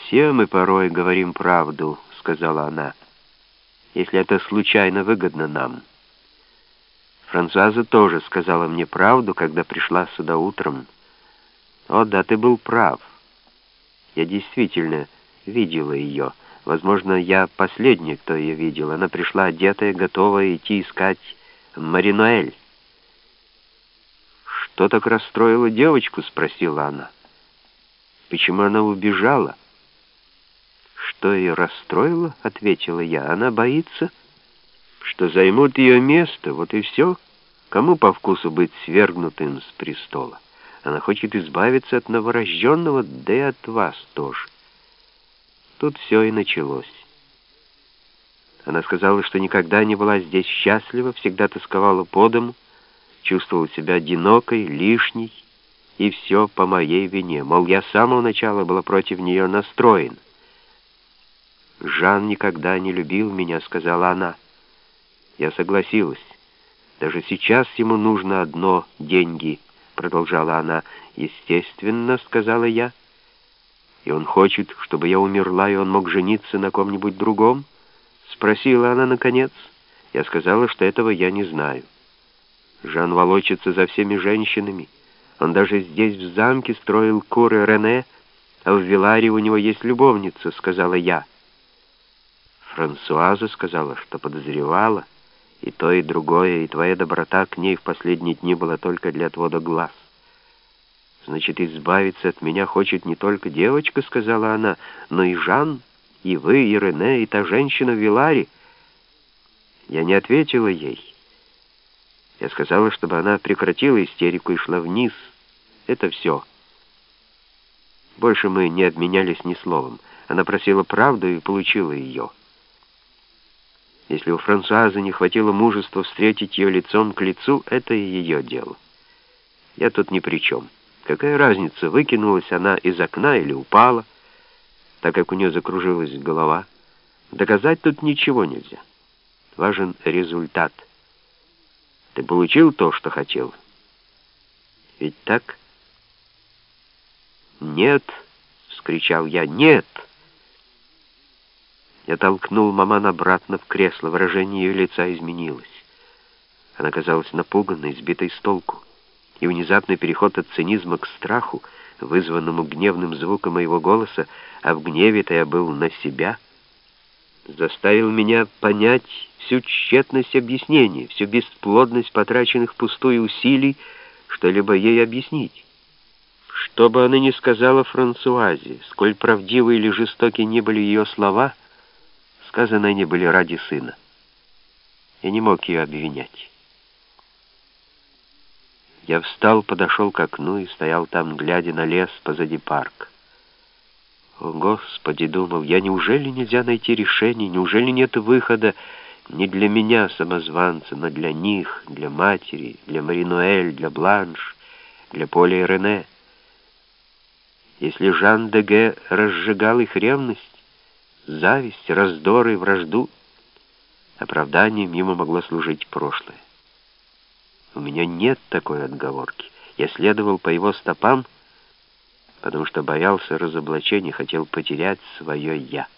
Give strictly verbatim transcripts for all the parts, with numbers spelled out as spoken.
«Все мы порой говорим правду», — сказала она, — «если это случайно выгодно нам. Франсуаза тоже сказала мне правду, когда пришла сюда утром. О, да, ты был прав. Я действительно видела ее. Возможно, я последний, кто ее видел. Она пришла одетая, готовая идти искать Маринуэль». «Что так расстроило девочку?» — спросила она. «Почему она убежала?» «Что ее расстроило?» — ответила я. «Она боится, что займут ее место, вот и все. Кому по вкусу быть свергнутым с престола? Она хочет избавиться от новорожденного, да и от вас тоже». Тут все и началось. Она сказала, что никогда не была здесь счастлива, всегда тосковала по дому, чувствовала себя одинокой, лишней, и все по моей вине. Мол, я с самого начала была против нее настроен. «Жан никогда не любил меня», — сказала она. Я согласилась. «Даже сейчас ему нужно одно — деньги», — продолжала она. «Естественно», — сказала я. «И он хочет, чтобы я умерла, и он мог жениться на ком-нибудь другом?» — спросила она наконец. Я сказала, что этого я не знаю. Жан волочится за всеми женщинами. Он даже здесь, в замке, строил куры Рене, а в Виларе у него есть любовница», — сказала я. Франсуаза сказала, что подозревала, и то, и другое, и твоя доброта к ней в последние дни была только для отвода глаз. «Значит, избавиться от меня хочет не только девочка», — сказала она, — «но и Жан, и вы, и Рене, и та женщина в Виларе». Я не ответила ей. Я сказала, чтобы она прекратила истерику и шла вниз. Это все. Больше мы не обменялись ни словом. Она просила правду и получила ее. Если у Франсуазы не хватило мужества встретить ее лицом к лицу, это и ее дело. Я тут ни при чем. Какая разница, выкинулась она из окна или упала, так как у нее закружилась голова. Доказать тут ничего нельзя. Важен результат. Ты получил то, что хотел? Ведь так? «Нет!» — вскричал я. «Нет!» Я толкнул маман обратно в кресло. Выражение ее лица изменилось. Она казалась напуганной, сбитой с толку. И внезапный переход от цинизма к страху, вызванному гневным звуком моего голоса, а в гневе-то я был на себя, заставил меня понять всю тщетность объяснений, всю бесплодность потраченных впустую усилий, что-либо ей объяснить. Что бы она ни сказала Франсуазе, сколь правдивы или жестоки ни были ее слова, сказаны они были ради сына. Я не мог ее обвинять. Я встал, подошел к окну и стоял там, глядя на лес позади парка. «О, Господи!» — думал я, — «неужели нельзя найти решение, неужели нет выхода не для меня, самозванца, но для них, для матери, для Маринуэль, для Бланш, для Поля и Рене? Если Жан де Г разжигал их ревность, зависть, раздор и вражду, оправданием ему могло служить прошлое. У меня нет такой отговорки. Я следовал по его стопам, потому что боялся разоблачения, хотел потерять свое «я».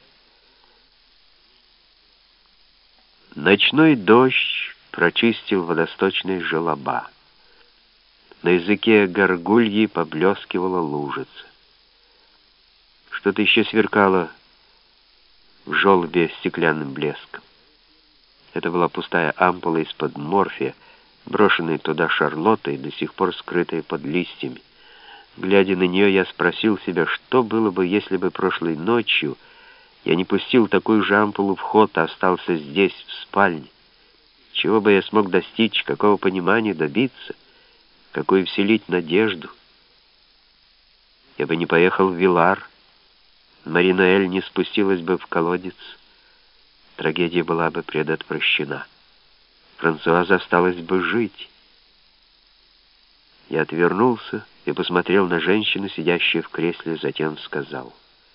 Ночной дождь прочистил водосточные желоба. На языке горгульи поблескивала лужица. Что-то еще сверкало в желобе стеклянным блеском. Это была пустая ампула из-под морфия, брошенная туда Шарлоттой, до сих пор скрытая под листьями. Глядя на нее, я спросил себя, что было бы, если бы прошлой ночью я не пустил такую же ампулу в ход, а остался здесь, в спальне. Чего бы я смог достичь, какого понимания добиться, какую вселить надежду? Я бы не поехал в Вилар, Маринуэль не спустилась бы в колодец, трагедия была бы предотвращена. Франсуаза осталась бы жить. Я отвернулся и посмотрел на женщину, сидящую в кресле, затем сказал: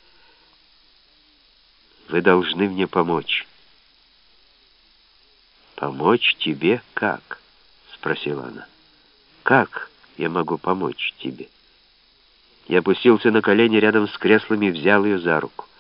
«Вы должны мне помочь». «Помочь тебе как?» — спросила она. «Как я могу помочь тебе?» Я опустился на колени рядом с креслами и взял ее за руку.